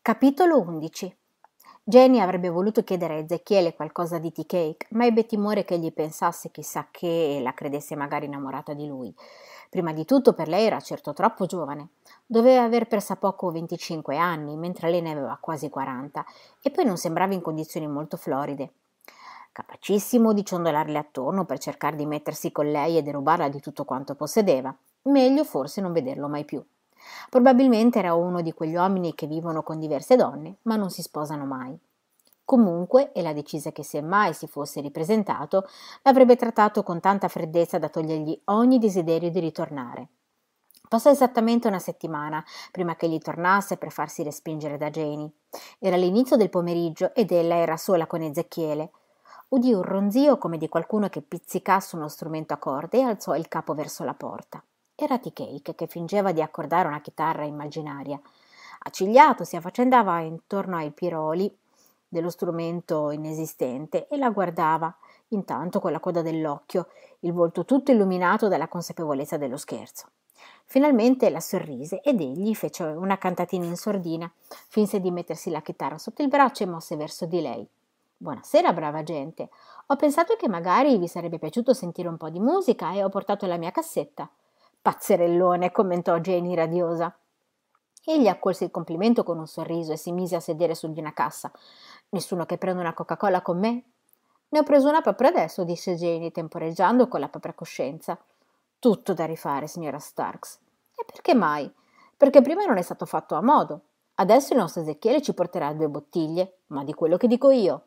Capitolo 11. Jenny avrebbe voluto chiedere a Ezechiele qualcosa di tea cake, ma ebbe timore che egli pensasse chissà che e la credesse magari innamorata di lui. Prima di tutto per lei era certo troppo giovane. Doveva aver persa poco 25 anni, mentre lei ne aveva quasi 40, e poi non sembrava in condizioni molto floride. Capacissimo di ciondolarle attorno per cercare di mettersi con lei e derubarla di tutto quanto possedeva. Meglio forse non vederlo mai più. Probabilmente era uno di quegli uomini che vivono con diverse donne, ma non si sposano mai. Comunque, ella decise che se mai si fosse ripresentato, l'avrebbe trattato con tanta freddezza da togliergli ogni desiderio di ritornare. Passò esattamente una settimana prima che gli tornasse per farsi respingere da Jenny. Era l'inizio del pomeriggio ed ella era sola con Ezechiele. Udì un ronzio come di qualcuno che pizzicasse uno strumento a corde e alzò il capo verso la porta. Era tea cake che fingeva di accordare una chitarra immaginaria. Accigliato si affaccendava intorno ai piroli dello strumento inesistente e la guardava, intanto con la coda dell'occhio, il volto tutto illuminato dalla consapevolezza dello scherzo. Finalmente la sorrise ed egli fece una cantatina in sordina, finse di mettersi la chitarra sotto il braccio e mosse verso di lei. «Buonasera, brava gente. Ho pensato che magari vi sarebbe piaciuto sentire un po' di musica e ho portato la mia cassetta». «Pazzerellone», commentò Jenny radiosa. Egli accolse il complimento con un sorriso e si mise a sedere su di una cassa. «Nessuno che prenda una Coca-Cola con me?» «Ne ho preso una proprio adesso», disse Jenny, temporeggiando con la propria coscienza. «Tutto da rifare, signora Starks». «E perché mai?» «Perché prima non è stato fatto a modo. Adesso il nostro Ezechiele ci porterà 2 bottiglie, ma di quello che dico io».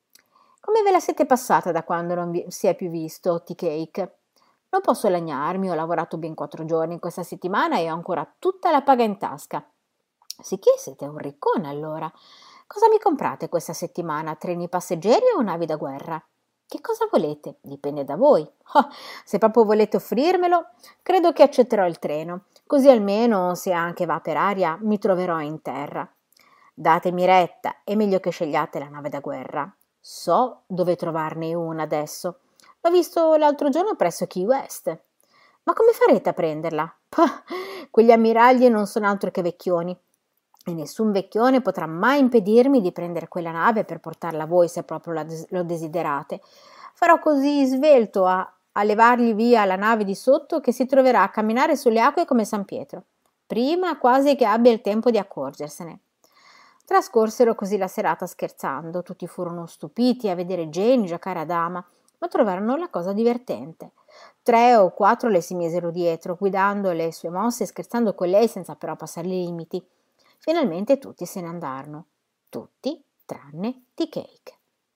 «Come ve la siete passata da quando non si è più visto, tea cake?» «Non posso lagnarmi, ho lavorato ben 4 giorni in questa settimana e ho ancora tutta la paga in tasca». «Sicché siete un riccone allora. Cosa mi comprate questa settimana? Treni passeggeri o navi da guerra?» «Che cosa volete? Dipende da voi». «Oh, se proprio volete offrirmelo, credo che accetterò il treno, così almeno, se anche va per aria, mi troverò in terra». «Datemi retta, è meglio che scegliate la nave da guerra. So dove trovarne una adesso. L'ho visto l'altro giorno presso Key West». «Ma come farete a prenderla?» «Pah, quegli ammiragli non sono altro che vecchioni e nessun vecchione potrà mai impedirmi di prendere quella nave per portarla a voi se proprio lo desiderate. Farò così svelto a levargli via la nave di sotto che si troverà a camminare sulle acque come San Pietro, prima quasi che abbia il tempo di accorgersene». Trascorsero così la serata scherzando, tutti furono stupiti a vedere Jane giocare a dama, ma trovarono la cosa divertente. 3 o 4 le si misero dietro, guidando le sue mosse e scherzando con lei senza però passare i limiti. Finalmente tutti se ne andarono. Tutti, tranne tea cake.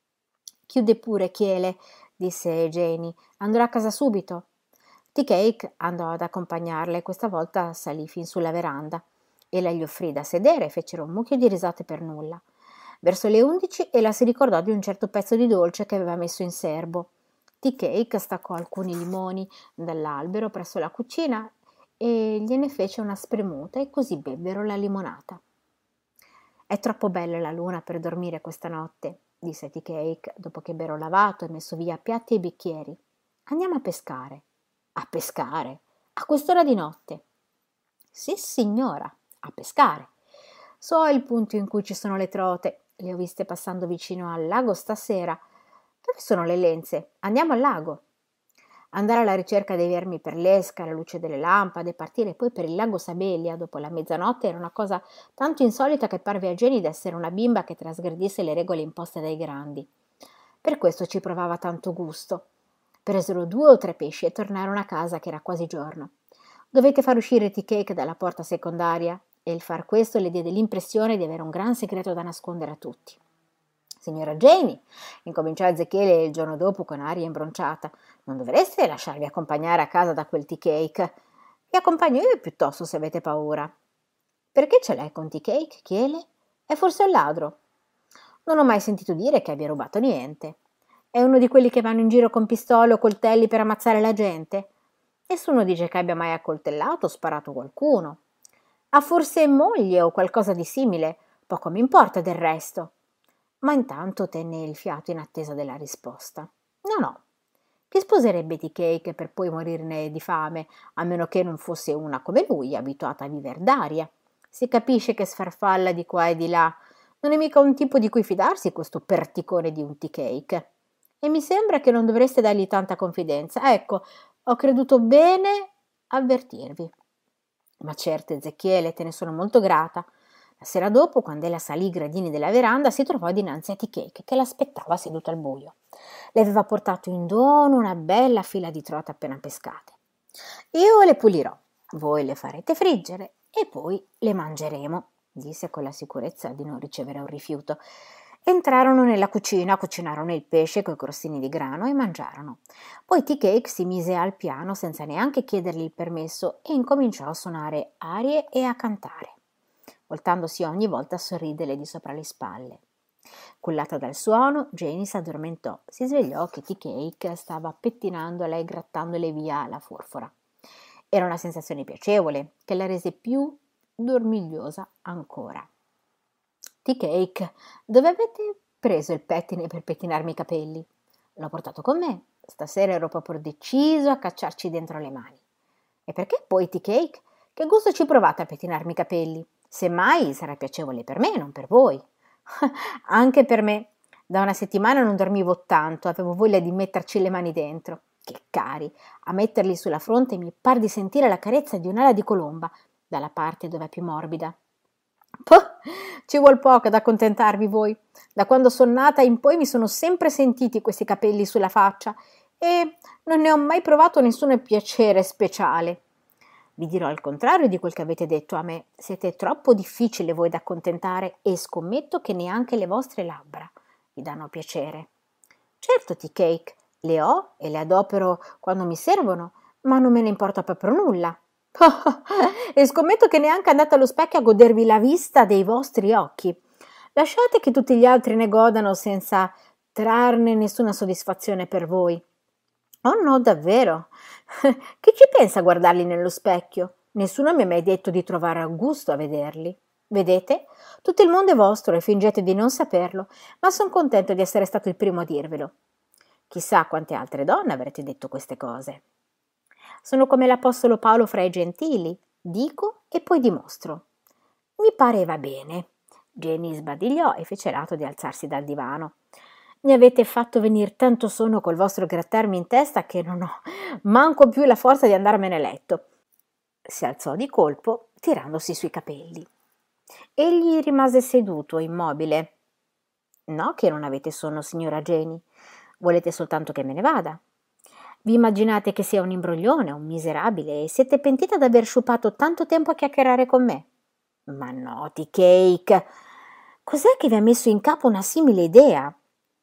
«Chiude pure, Chiele», disse Jenny. «Andrò a casa subito». Tea cake andò ad accompagnarla e questa volta salì fin sulla veranda. Ella gli offrì da sedere e fecero un mucchio di risate per nulla. Verso le 11 ella si ricordò di un certo pezzo di dolce che aveva messo in serbo. Tea cake staccò alcuni limoni dall'albero presso la cucina e gliene fece una spremuta e così bebbero la limonata. «È troppo bella la luna per dormire questa notte», disse Tea cake dopo che ebbero lavato e messo via piatti e bicchieri. «Andiamo a pescare». «A pescare? A quest'ora di notte?» «Sì, signora, a pescare. So il punto in cui ci sono le trote. Le ho viste passando vicino al lago stasera. Dove sono le lenze? Andiamo al lago». Andare alla ricerca dei vermi per l'esca, alla luce delle lampade, partire poi per il lago Sabelia dopo la mezzanotte era una cosa tanto insolita che parve a Jenny d'essere una bimba che trasgredisse le regole imposte dai grandi. Per questo ci provava tanto gusto. Presero 2 o 3 pesci e tornarono a casa che era quasi giorno. Dovette far uscire tea cake dalla porta secondaria e il far questo le diede l'impressione di avere un gran segreto da nascondere a tutti. «Signora Jenny», incominciò Ezechiele il giorno dopo con aria imbronciata, «non dovreste lasciarvi accompagnare a casa da quel tea cake. Vi accompagno io piuttosto se avete paura». «Perché ce l'hai con tea cake, Chiele? È forse un ladro?» «Non ho mai sentito dire che abbia rubato niente». «È uno di quelli che vanno in giro con pistole o coltelli per ammazzare la gente?» «Nessuno dice che abbia mai accoltellato o sparato qualcuno». «Ha forse moglie o qualcosa di simile? Poco mi importa del resto». Ma intanto tenne il fiato in attesa della risposta. «No, no. Chi sposerebbe tea cake per poi morirne di fame, a meno che non fosse una come lui, abituata a viver d'aria? Si capisce che sfarfalla di qua e di là. Non è mica un tipo di cui fidarsi questo perticone di un tea cake. E mi sembra che non dovreste dargli tanta confidenza. Ecco, ho creduto bene avvertirvi. Ma certo, Ezechiele, te ne sono molto grata. La sera dopo, quando ella salì i gradini della veranda, si trovò dinanzi a Tea Cake, che l'aspettava seduto al buio. Le aveva portato in dono una bella fila di trote appena pescate. Io le pulirò, voi le farete friggere e poi le mangeremo, disse con la sicurezza di non ricevere un rifiuto. Entrarono nella cucina, cucinarono il pesce coi crostini di grano e mangiarono. Poi Tea Cake si mise al piano senza neanche chiedergli il permesso e incominciò a suonare arie e a cantare, voltandosi ogni volta a sorridere di sopra le spalle. Cullata dal suono, Janie s'addormentò. Si svegliò che Tea Cake stava pettinandola e grattandole via la forfora. Era una sensazione piacevole che la rese più dormigliosa ancora. Tea Cake, dove avete preso il pettine per pettinarmi i capelli? L'ho portato con me. Stasera ero proprio deciso a cacciarci dentro le mani. E perché poi, Tea Cake? Che gusto ci provate a pettinarmi i capelli? Semmai sarà piacevole per me, non per voi. Anche per me. Da una settimana non dormivo tanto, avevo voglia di metterci le mani dentro. Che cari! A metterli sulla fronte mi par di sentire la carezza di un'ala di colomba, dalla parte dove è più morbida. Poh, ci vuol poco ad accontentarvi voi. Da quando sono nata in poi mi sono sempre sentiti questi capelli sulla faccia e non ne ho mai provato nessun piacere speciale. Vi dirò il contrario di quel che avete detto a me. Siete troppo difficili voi da accontentare e scommetto che neanche le vostre labbra vi danno piacere. Certo, Tea Cake, le ho e le adopero quando mi servono, ma non me ne importa proprio nulla. E scommetto che neanche andate allo specchio a godervi la vista dei vostri occhi. Lasciate che tutti gli altri ne godano senza trarne nessuna soddisfazione per voi. Oh no, davvero? Chi ci pensa a guardarli nello specchio? Nessuno mi ha mai detto di trovare gusto a vederli. Vedete? Tutto il mondo è vostro e fingete di non saperlo, ma sono contento di essere stato il primo a dirvelo. Chissà quante altre donne avrete detto queste cose. Sono come l'apostolo Paolo fra i gentili, dico e poi dimostro. Mi pareva bene. Jenny sbadigliò e fece l'atto di alzarsi dal divano. Mi avete fatto venir tanto sonno col vostro grattarmi in testa che non ho manco più la forza di andarmene a letto. Si alzò di colpo, tirandosi sui capelli. Egli rimase seduto, immobile. No che non avete sonno, signora Jenny. Volete soltanto che me ne vada? Vi immaginate che sia un imbroglione, un miserabile, e siete pentita d'aver sciupato tanto tempo a chiacchierare con me? Ma no, Tea Cake! Cos'è che vi ha messo in capo una simile idea?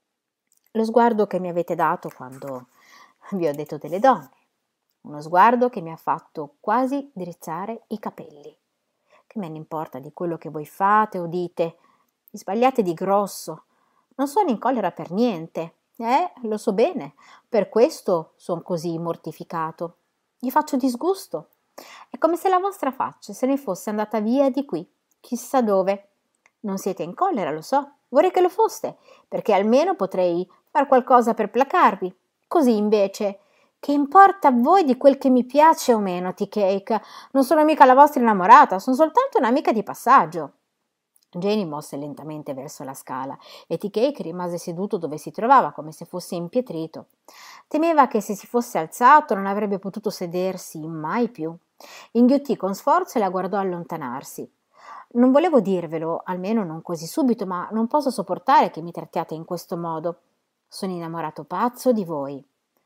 Lo sguardo che mi avete dato quando vi ho detto delle donne. Uno sguardo che mi ha fatto quasi drizzare i capelli. Che me ne importa di quello che voi fate o dite? Vi sbagliate di grosso. Non sono in collera per niente. Lo so bene. Per questo son così mortificato. Gli faccio disgusto. È come se la vostra faccia se ne fosse andata via di qui, chissà dove. Non siete in collera, lo so. Vorrei che lo foste, perché almeno potrei far qualcosa per placarvi. Così invece, che importa a voi di quel che mi piace o meno, Tea Cake? Non sono mica la vostra innamorata, sono soltanto un'amica di passaggio. Janie mosse lentamente verso la scala e Tea Cake rimase seduto dove si trovava, come se fosse impietrito. Temeva che se si fosse alzato non avrebbe potuto sedersi mai più. Inghiottì con sforzo e la guardò allontanarsi. Non volevo dirvelo, almeno non così subito, ma non posso sopportare che mi trattiate in questo modo. Sono innamorato pazzo di voi.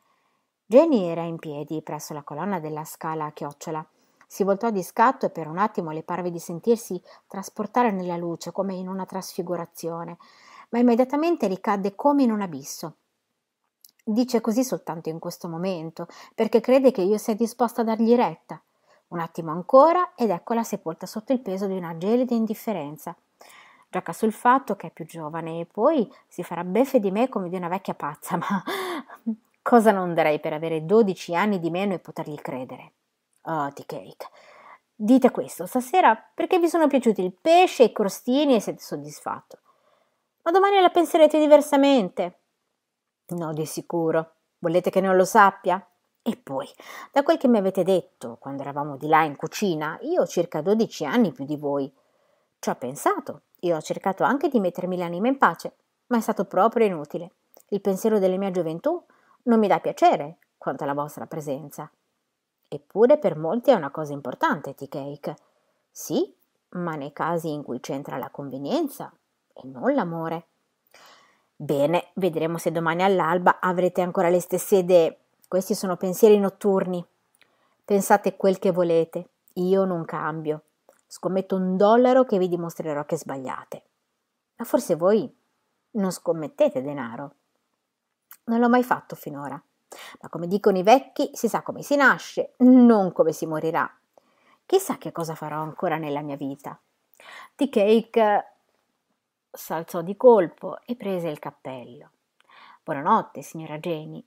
Jenny era in piedi presso la colonna della scala a chiocciola. Si voltò di scatto e per un attimo le parve di sentirsi trasportare nella luce come in una trasfigurazione, ma immediatamente ricadde come in un abisso. Dice così soltanto in questo momento, perché crede che io sia disposta a dargli retta. Un attimo ancora ed eccola sepolta sotto il peso di una gelida indifferenza. Gioca sul fatto che è più giovane e poi si farà beffe di me come di una vecchia pazza, ma cosa non darei per avere 12 anni di meno e potergli credere. Oh, Tea Cake, dite questo stasera perché vi sono piaciuti il pesce e i crostini e siete soddisfatto. Ma domani la penserete diversamente. No, di sicuro. Volete che non lo sappia? E poi, da quel che mi avete detto quando eravamo di là in cucina, io ho circa 12 anni più di voi. Ci ho pensato, io ho cercato anche di mettermi l'anima in pace, ma è stato proprio inutile. Il pensiero della mia gioventù non mi dà piacere quanto alla vostra presenza. Eppure per molti è una cosa importante, tea cake. Sì, ma nei casi in cui c'entra la convenienza e non l'amore. Bene, vedremo se domani all'alba avrete ancora le stesse idee. Questi sono pensieri notturni. Pensate quel che volete, io non cambio. Scommetto $1 che vi dimostrerò che sbagliate. Ma forse voi non scommettete denaro. Non l'ho mai fatto finora. Ma come dicono i vecchi, si sa come si nasce, non come si morirà. Chissà che cosa farò ancora nella mia vita. Tea Cake s'alzò di colpo e prese il cappello. Buonanotte, signora Jenny.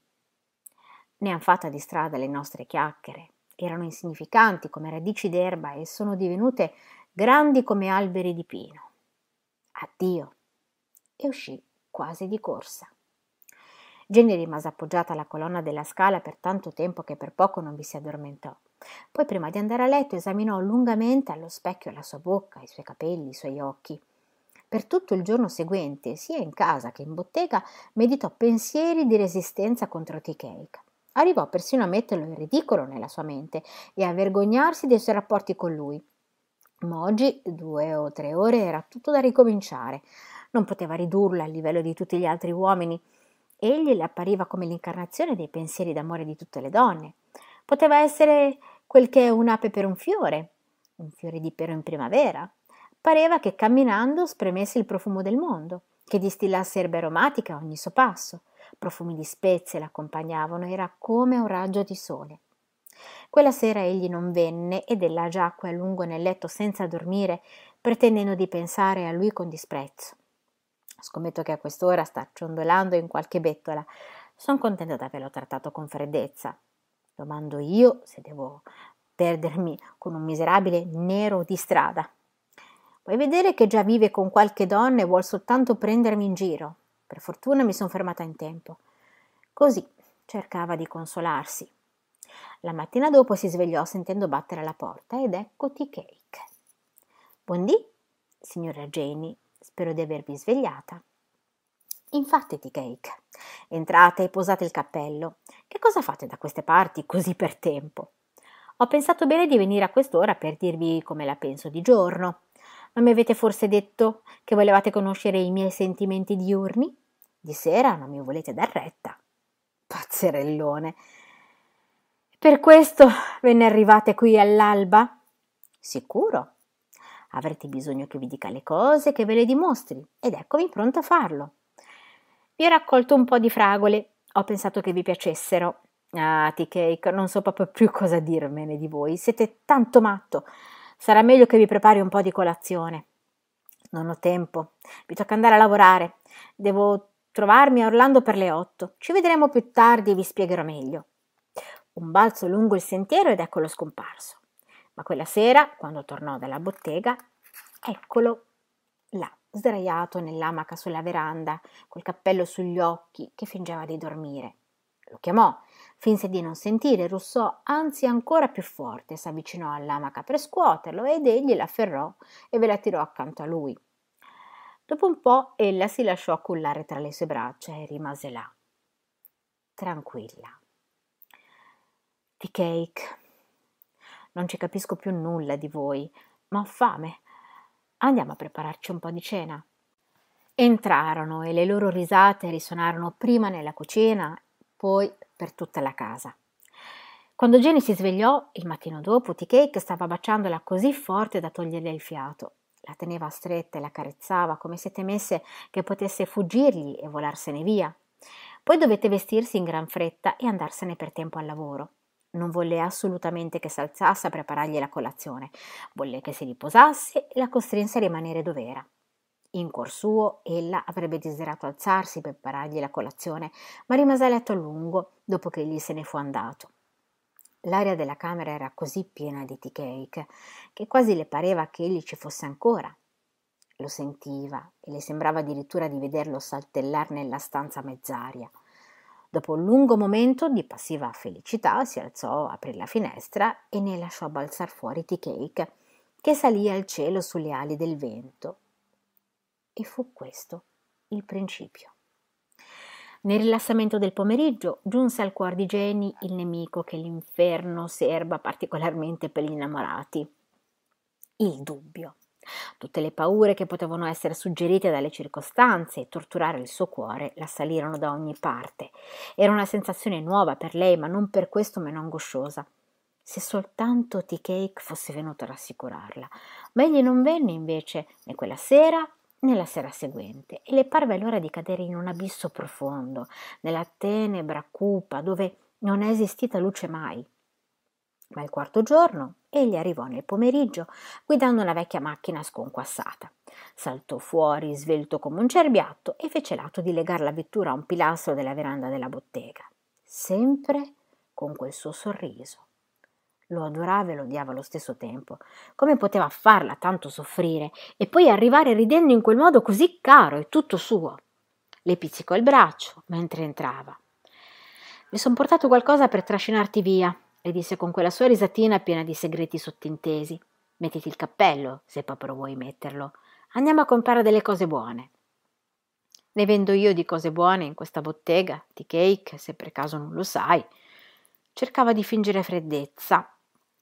Ne han fatta di strada le nostre chiacchiere. Erano insignificanti come radici d'erba e sono divenute grandi come alberi di pino. Addio. E uscì quasi di corsa. Jenny rimase appoggiata alla colonna della scala per tanto tempo che per poco non vi si addormentò. Poi, prima di andare a letto, esaminò lungamente allo specchio la sua bocca, i suoi capelli, i suoi occhi. Per tutto il giorno seguente, sia in casa che in bottega, meditò pensieri di resistenza contro Tea Cake. Arrivò persino a metterlo in ridicolo nella sua mente e a vergognarsi dei suoi rapporti con lui. Ma oggi, 2 o 3 ore, era tutto da ricominciare. Non poteva ridurla al livello di tutti gli altri uomini. Egli le appariva come l'incarnazione dei pensieri d'amore di tutte le donne. Poteva essere quel che è un'ape per un fiore di pero in primavera. Pareva che camminando spremesse il profumo del mondo, che distillasse erbe aromatiche a ogni suo passo. Profumi di spezie l'accompagnavano, era come un raggio di sole. Quella sera egli non venne ed ella giacque a lungo nel letto senza dormire, pretendendo di pensare a lui con disprezzo. Scommetto che a quest'ora sta ciondolando in qualche bettola. Son contenta d'averlo trattato con freddezza. Domando io se devo perdermi con un miserabile nero di strada. Vuoi vedere che già vive con qualche donna e vuol soltanto prendermi in giro? Per fortuna mi son fermata in tempo. Così cercava di consolarsi. La mattina dopo si svegliò sentendo battere alla porta ed ecco Tea Cake. Buondì, signora Jenny, spero di avervi svegliata. Infatti, Tea Cake, entrate e posate il cappello. Che cosa fate da queste parti così per tempo? Ho pensato bene di venire a quest'ora per dirvi come la penso di giorno. Non mi avete forse detto che volevate conoscere i miei sentimenti diurni? Di sera non mi volete dar retta. Pazzerellone. Per questo ve ne arrivate qui all'alba? Sicuro. Avrete bisogno che vi dica le cose, che ve le dimostri, ed eccomi pronto a farlo. Vi ho raccolto un po' di fragole, ho pensato che vi piacessero. Ah, Tea Cake, non so proprio più cosa dirmene di voi, siete tanto matto. Sarà meglio che vi prepari un po' di colazione. Non ho tempo, mi tocca andare a lavorare. Devo trovarmi a Orlando per le 8. Ci vedremo più tardi e vi spiegherò meglio. Un balzo lungo il sentiero ed eccolo scomparso. Ma quella sera, quando tornò dalla bottega, eccolo là, sdraiato nell'amaca sulla veranda, col cappello sugli occhi, che fingeva di dormire. Lo chiamò, finse di non sentire, russò anzi ancora più forte, s'avvicinò all'amaca per scuoterlo ed egli l'afferrò e ve la tirò accanto a lui. Dopo un po' ella si lasciò cullare tra le sue braccia e rimase là, tranquilla. Tea Cake, non ci capisco più nulla di voi, ma ho fame. Andiamo a prepararci un po' di cena. Entrarono e le loro risate risuonarono prima nella cucina, poi per tutta la casa. Quando Jenny si svegliò, il mattino dopo, Tea Cake stava baciandola così forte da toglierle il fiato. La teneva stretta e la carezzava come se temesse che potesse fuggirgli e volarsene via. Poi dovette vestirsi in gran fretta e andarsene per tempo al lavoro. Non volle assolutamente che s'alzasse a preparargli la colazione. Volle che si riposasse e la costrinse a rimanere dov'era. In cuor suo ella avrebbe desiderato alzarsi per preparargli la colazione, ma rimase a letto a lungo dopo che egli se ne fu andato. L'aria della camera era così piena di Tea Cake che quasi le pareva che egli ci fosse ancora. Lo sentiva e le sembrava addirittura di vederlo saltellar nella stanza a mezz'aria. Dopo un lungo momento di passiva felicità si alzò, aprì la finestra e ne lasciò balzar fuori Tea Cake, che salì al cielo sulle ali del vento. E fu questo il principio. Nel rilassamento del pomeriggio giunse al cuor di Jenny il nemico che l'inferno serba particolarmente per gli innamorati: il dubbio. Tutte le paure che potevano essere suggerite dalle circostanze e torturare il suo cuore l'assalirono da ogni parte. Era una sensazione nuova per lei, ma non per questo meno angosciosa. Se soltanto Tea Cake fosse venuto a rassicurarla, ma egli non venne invece né quella sera né la sera seguente, e le parve allora di cadere in un abisso profondo, nella tenebra cupa dove non è esistita luce mai. Ma il quarto giorno egli arrivò nel pomeriggio guidando una vecchia macchina sconquassata. Saltò fuori svelto come un cerbiatto e fece l'atto di legar la vettura a un pilastro della veranda della bottega, sempre con quel suo sorriso. Lo adorava e lo odiava allo stesso tempo. Come poteva farla tanto soffrire e poi arrivare ridendo in quel modo così caro e tutto suo? Le pizzicò il braccio mentre entrava. «Mi son portato qualcosa per trascinarti via», le disse con quella sua risatina piena di segreti sottintesi. «Mettiti il cappello, se proprio vuoi metterlo. Andiamo a comprare delle cose buone». «Ne vendo io di cose buone in questa bottega, Tea Cake, se per caso non lo sai». Cercava di fingere freddezza,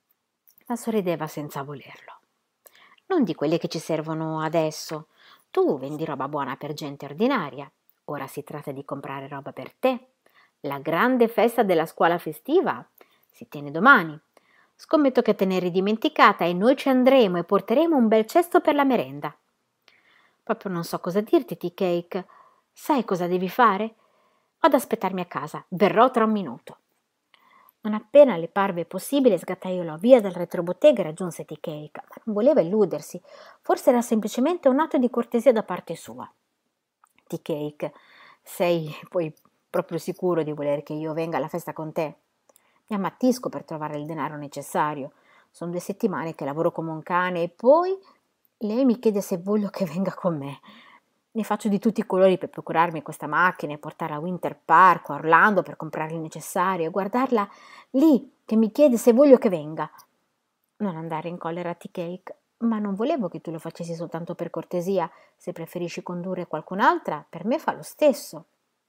ma sorrideva senza volerlo. «Non di quelle che ci servono adesso. Tu vendi roba buona per gente ordinaria. Ora si tratta di comprare roba per te. La grande festa della scuola festiva si tiene domani. Scommetto che te ne eri dimenticata e noi ci andremo e porteremo un bel cesto per la merenda». «Proprio non so cosa dirti, Tea Cake. Sai cosa devi fare? Vado ad aspettarmi a casa. Verrò tra un minuto». Non appena le parve possibile sgattaiolò via dal retrobottega e raggiunse Tea Cake, ma non voleva illudersi. Forse era semplicemente un atto di cortesia da parte sua. «Tea Cake, sei poi proprio sicuro di voler che io venga alla festa con te? Mi ammattisco per trovare il denaro necessario. Sono 2 settimane che lavoro come un cane e poi lei mi chiede se voglio che venga con me. Ne faccio di tutti i colori per procurarmi questa macchina e portarla a Winter Park o a Orlando per comprare il necessario e guardarla lì che mi chiede se voglio che venga. Non andare in collera, Tea Cake, ma non volevo che tu lo facessi soltanto per cortesia. Se preferisci condurre qualcun'altra, per me fa lo stesso».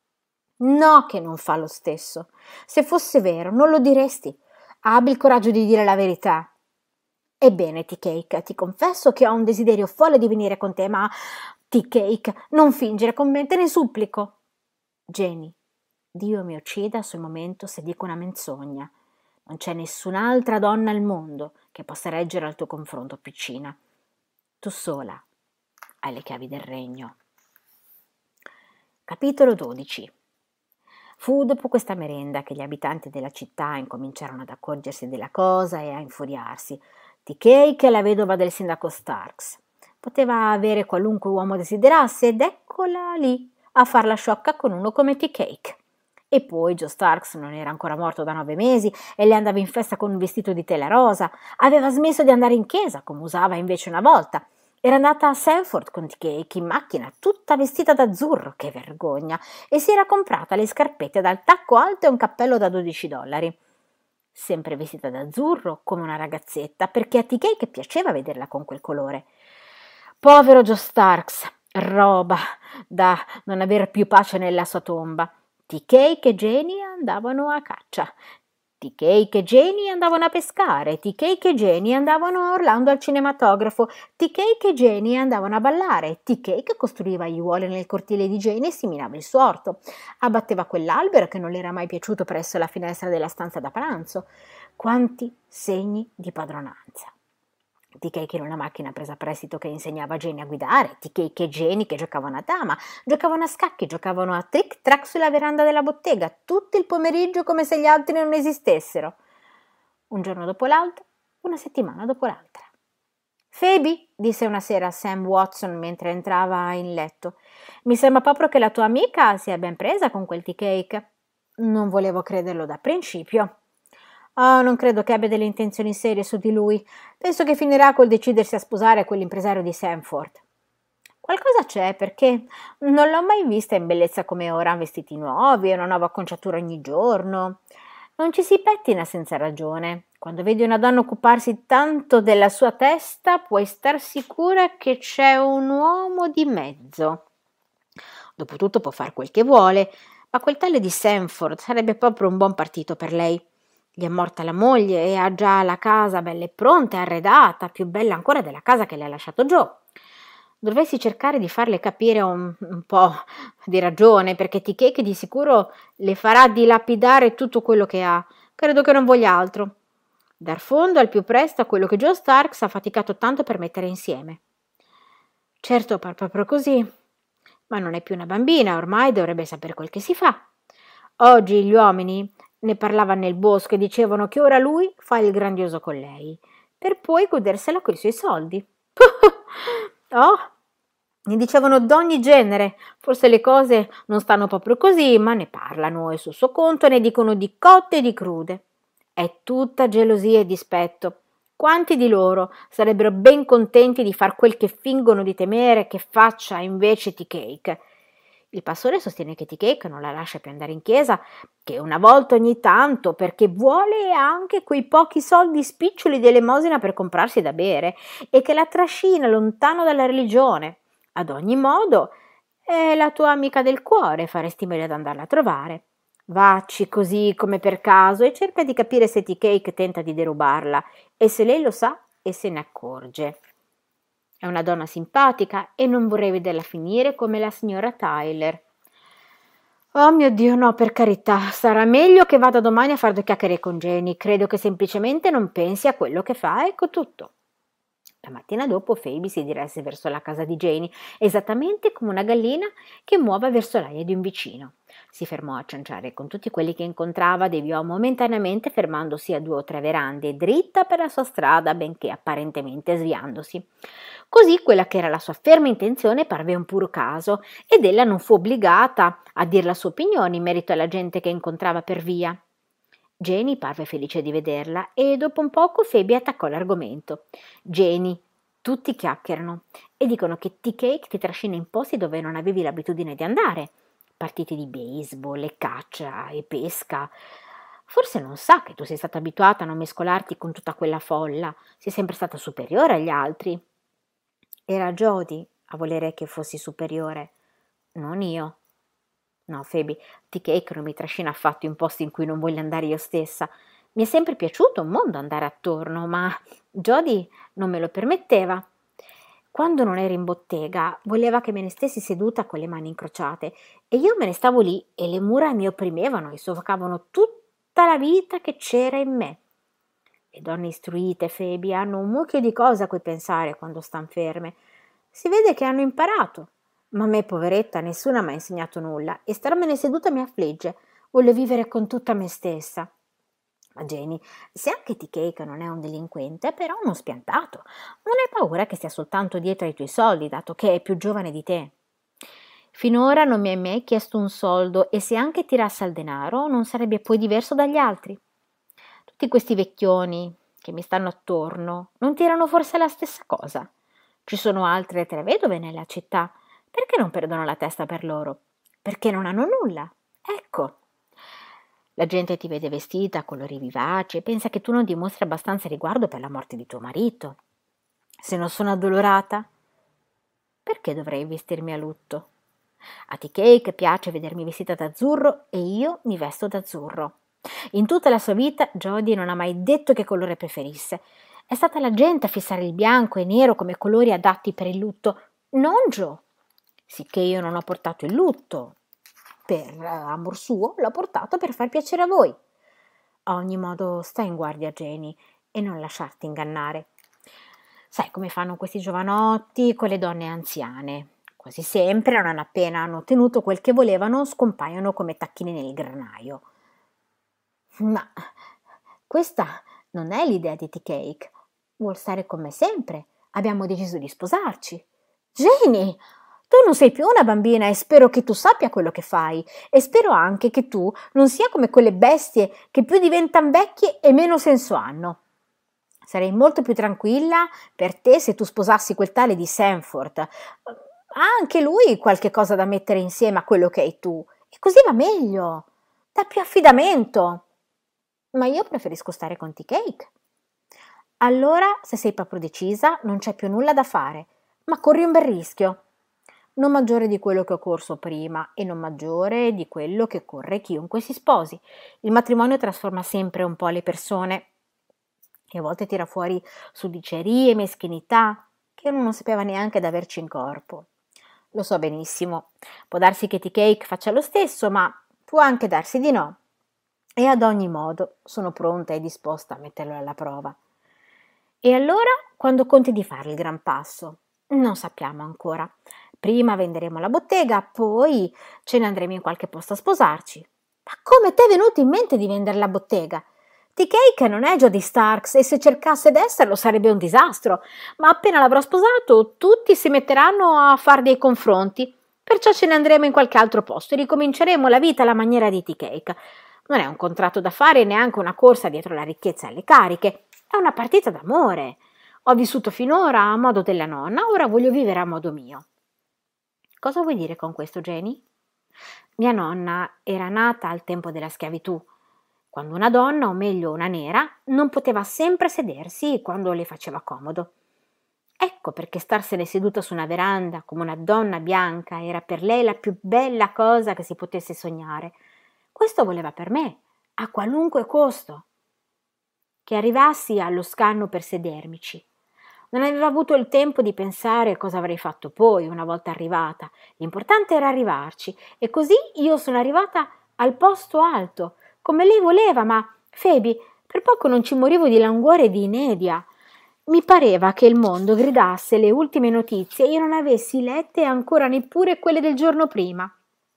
«No che non fa lo stesso. Se fosse vero, non lo diresti. Abbi il coraggio di dire la verità». «Ebbene, Tea Cake, ti confesso che ho un desiderio folle di venire con te, ma Tea Cake, non fingere con me, te ne supplico». «Jenny, Dio mi uccida sul momento se dico una menzogna. Non c'è nessun'altra donna al mondo che possa reggere al tuo confronto, piccina. Tu sola hai le chiavi del regno». Capitolo 12. Fu dopo questa merenda che gli abitanti della città incominciarono ad accorgersi della cosa e a infuriarsi. Tea Cake è la vedova del sindaco Starks. Poteva avere qualunque uomo desiderasse ed eccola lì a far la sciocca con uno come Tea Cake. E poi Joe Starks non era ancora morto da 9 mesi e le andava in festa con un vestito di tela rosa. Aveva smesso di andare in chiesa, come usava invece una volta. Era andata a Sanford con Tea Cake in macchina, tutta vestita d'azzurro, che vergogna, e si era comprata le scarpette dal tacco alto e un cappello da $12. Sempre vestita d'azzurro, come una ragazzetta, perché a Tea Cake piaceva vederla con quel colore. Povero Joe Starks, roba da non aver più pace nella sua tomba. Tea Cake e Jenny andavano a caccia. Tea Cake e Jenny andavano a pescare, Tea Cake e Jenny andavano a Orlando al cinematografo, Tea Cake e Jenny andavano a ballare, Tea Cake costruiva aiuole nel cortile di Jenny e si minava il suo orto, abbatteva quell'albero che non le era mai piaciuto presso la finestra della stanza da pranzo. Quanti segni di padronanza! Tea Cake in una macchina presa a prestito che insegnava a Jenny a guidare, Tea Cake e Jenny che giocavano a dama, giocavano a scacchi, giocavano a trick-track sulla veranda della bottega, tutto il pomeriggio come se gli altri non esistessero. Un giorno dopo l'altro, una settimana dopo l'altra. «Phoebe», disse una sera Sam Watson mentre entrava in letto, «mi sembra proprio che la tua amica sia ben presa con quel Tea Cake». Non volevo crederlo da principio. «Oh, non credo che abbia delle intenzioni serie su di lui. Penso che finirà col decidersi a sposare quell'impresario di Sanford». Qualcosa c'è perché non l'ho mai vista in bellezza come ora, vestiti nuovi, una nuova acconciatura ogni giorno. Non ci si pettina senza ragione. Quando vedi una donna occuparsi tanto della sua testa, puoi star sicura che c'è un uomo di mezzo. Dopotutto può far quel che vuole, ma quel tale di Sanford sarebbe proprio un buon partito per lei. Gli è morta la moglie e ha già la casa bella e pronta, arredata, più bella ancora della casa che le ha lasciato Joe. Dovresti cercare di farle capire un po' di ragione, perché T-Cake di sicuro le farà dilapidare tutto quello che ha. Credo che non voglia altro. Dar fondo al più presto a quello che Joe Starks ha faticato tanto per mettere insieme. Certo, par proprio così, ma non è più una bambina, ormai dovrebbe sapere quel che si fa. Oggi gli uomini ne parlavano nel bosco e dicevano che ora lui fa il grandioso con lei, per poi godersela coi suoi soldi. Oh, ne dicevano d'ogni genere, forse le cose non stanno proprio così, ma ne parlano e sul suo conto ne dicono di cotte e di crude. È tutta gelosia e dispetto. Quanti di loro sarebbero ben contenti di far quel che fingono di temere che faccia invece T-Cake? Il pastore sostiene che T-Cake non la lascia più andare in chiesa che una volta ogni tanto perché vuole anche quei pochi soldi spiccioli di elemosina per comprarsi da bere e che la trascina lontano dalla religione. Ad ogni modo, è la tua amica del cuore, faresti meglio ad andarla a trovare. Vacci così come per caso e cerca di capire se T-Cake tenta di derubarla e se lei lo sa e se ne accorge. È una donna simpatica e non vorrei vederla finire come la signora Tyler. Oh mio Dio, no, per carità, sarà meglio che vada domani a fare due chiacchiere con Jenny. Credo che semplicemente non pensi a quello che fa, ecco tutto. La mattina dopo Phoebe si diresse verso la casa di Jenny, esattamente come una gallina che muove verso l'aia di un vicino. Si fermò a cianciare con tutti quelli che incontrava, deviò momentaneamente fermandosi a 2 o 3 verande, dritta per la sua strada, benché apparentemente sviandosi. Così quella che era la sua ferma intenzione parve un puro caso, ed ella non fu obbligata a dir la sua opinione in merito alla gente che incontrava per via. Jenny parve felice di vederla e dopo un poco Phoebe attaccò l'argomento. Jenny, tutti chiacchierano e dicono che T-Cake ti trascina in posti dove non avevi l'abitudine di andare. Partite di baseball, e caccia e pesca. Forse non sa che tu sei stata abituata a non mescolarti con tutta quella folla, sei sempre stata superiore agli altri. Era Jody a volere che fossi superiore, non io. No, Phoebe, T-Cake non mi trascina affatto in posti in cui non voglio andare io stessa. Mi è sempre piaciuto un mondo andare attorno, ma Jody non me lo permetteva. Quando non ero in bottega, voleva che me ne stessi seduta con le mani incrociate e io me ne stavo lì e le mura mi opprimevano e soffocavano tutta la vita che c'era in me. Le donne istruite, Phoebe, hanno un mucchio di cose a cui pensare quando stan ferme. Si vede che hanno imparato. Ma a me, poveretta, nessuno mi ha insegnato nulla e starmene seduta mi affligge. Voglio vivere con tutta me stessa. Ma Jenny, se anche T-Cake non è un delinquente, è però uno spiantato. Non hai paura che stia soltanto dietro ai tuoi soldi, dato che è più giovane di te? Finora non mi hai mai chiesto un soldo e se anche tirasse al denaro non sarebbe poi diverso dagli altri. Tutti questi vecchioni che mi stanno attorno non tirano forse la stessa cosa? Ci sono altre 3 vedove nella città. Perché non perdono la testa per loro? Perché non hanno nulla. Ecco. La gente ti vede vestita, a colori vivaci e pensa che tu non dimostri abbastanza riguardo per la morte di tuo marito. Se non sono addolorata, perché dovrei vestirmi a lutto? A T-Cake piace vedermi vestita d'azzurro e io mi vesto d'azzurro. In tutta la sua vita Jody non ha mai detto che colore preferisse. È stata la gente a fissare il bianco e nero come colori adatti per il lutto, non Joe. Sicché io non ho portato il lutto per amor suo, l'ho portato per far piacere a voi. A ogni modo, stai in guardia, Jenny, e non lasciarti ingannare. Sai come fanno questi giovanotti con le donne anziane. Quasi sempre, non appena hanno ottenuto quel che volevano, scompaiono come tacchini nel granaio. Ma questa non è l'idea di T-Cake. Vuol stare con me sempre. Abbiamo deciso di sposarci. Jenny, tu non sei più una bambina e spero che tu sappia quello che fai e spero anche che tu non sia come quelle bestie che più diventano vecchie e meno senso hanno. Sarei molto più tranquilla per te se tu sposassi quel tale di Sanford, ha anche lui qualche cosa da mettere insieme a quello che hai tu, e così va meglio, dà più affidamento. Ma io preferisco stare con Tea-Cake. Allora, se sei proprio decisa, non c'è più nulla da fare, ma corri un bel rischio. Non maggiore di quello che ho corso prima e non maggiore di quello che corre chiunque si sposi. Il matrimonio trasforma sempre un po' le persone e a volte tira fuori suddicerie e meschinità che uno non sapeva neanche d'averci in corpo. Lo so benissimo, può darsi che Tea-Cake faccia lo stesso, ma può anche darsi di no. E ad ogni modo sono pronta e disposta a metterlo alla prova. E allora, quando conti di fare il gran passo? Non sappiamo ancora. Prima venderemo la bottega, poi ce ne andremo in qualche posto a sposarci. Ma come ti è venuto in mente di vendere la bottega? Tea-Cake non è Jodie Starks e se cercasse d'esserlo sarebbe un disastro, ma appena l'avrà sposato tutti si metteranno a fare dei confronti, perciò ce ne andremo in qualche altro posto e ricominceremo la vita alla maniera di Tea-Cake. Non è un contratto da fare e neanche una corsa dietro la ricchezza e alle cariche, è una partita d'amore. Ho vissuto finora a modo della nonna, ora voglio vivere a modo mio. Cosa vuoi dire con questo, Jenny? Mia nonna era nata al tempo della schiavitù, quando una donna, o meglio una nera, non poteva sempre sedersi quando le faceva comodo. Ecco perché starsene seduta su una veranda come una donna bianca era per lei la più bella cosa che si potesse sognare. Questo voleva per me, a qualunque costo. Che arrivassi allo scanno per sedermici. Non aveva avuto il tempo di pensare cosa avrei fatto poi, una volta arrivata. L'importante era arrivarci, e così io sono arrivata al posto alto, come lei voleva, ma, Phoebe, per poco non ci morivo di languore e di inedia. Mi pareva che il mondo gridasse le ultime notizie e io non avessi lette ancora neppure quelle del giorno prima.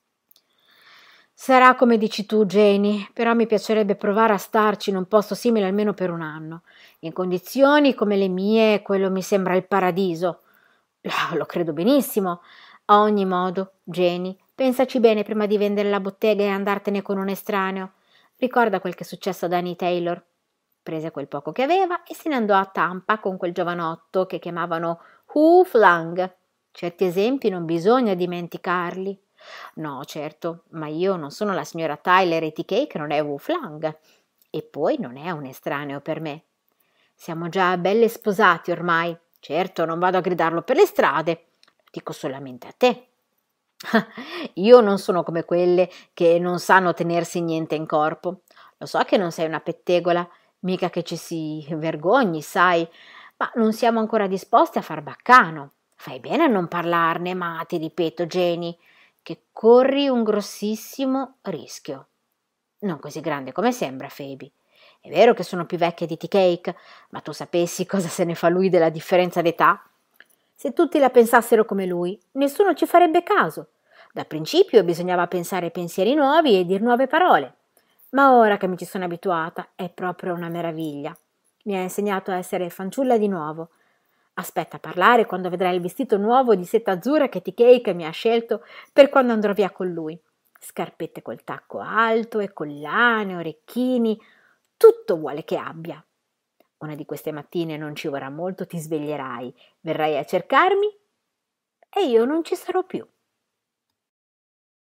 Sarà come dici tu, Janie, però mi piacerebbe provare a starci in un posto simile almeno per un anno. In condizioni come le mie, quello mi sembra il paradiso. Lo credo benissimo. A ogni modo, Janie, pensaci bene prima di vendere la bottega e andartene con un estraneo. Ricorda quel che è successo ad Annie Taylor. Prese quel poco che aveva e se ne andò a Tampa con quel giovanotto che chiamavano Hugh Flang. Certi esempi non bisogna dimenticarli. No, certo, ma io non sono la signora Tyler e Tea-Cake non è Wu Flang. E poi non è un estraneo per me. Siamo già belle sposati ormai. Certo, non vado a gridarlo per le strade. Lo dico solamente a te. Io non sono come quelle che non sanno tenersi niente in corpo. Lo so che non sei una pettegola, mica che ci si vergogni, sai, ma non siamo ancora disposti a far baccano. Fai bene a non parlarne, ma ti ripeto, Jenny, che corri un grossissimo rischio. Non così grande come sembra, Phoebe. È vero che sono più vecchia di Tea-Cake, ma tu sapessi cosa se ne fa lui della differenza d'età? Se tutti la pensassero come lui, nessuno ci farebbe caso. Da principio bisognava pensare pensieri nuovi e dir nuove parole. Ma ora che mi ci sono abituata, è proprio una meraviglia. Mi ha insegnato a essere fanciulla di nuovo. Aspetta a parlare quando vedrai il vestito nuovo di seta azzurra che Tea-Cake mi ha scelto per quando andrò via con lui. Scarpette col tacco alto e collane, orecchini, tutto vuole che abbia. Una di queste mattine non ci vorrà molto, ti sveglierai, verrai a cercarmi e io non ci sarò più.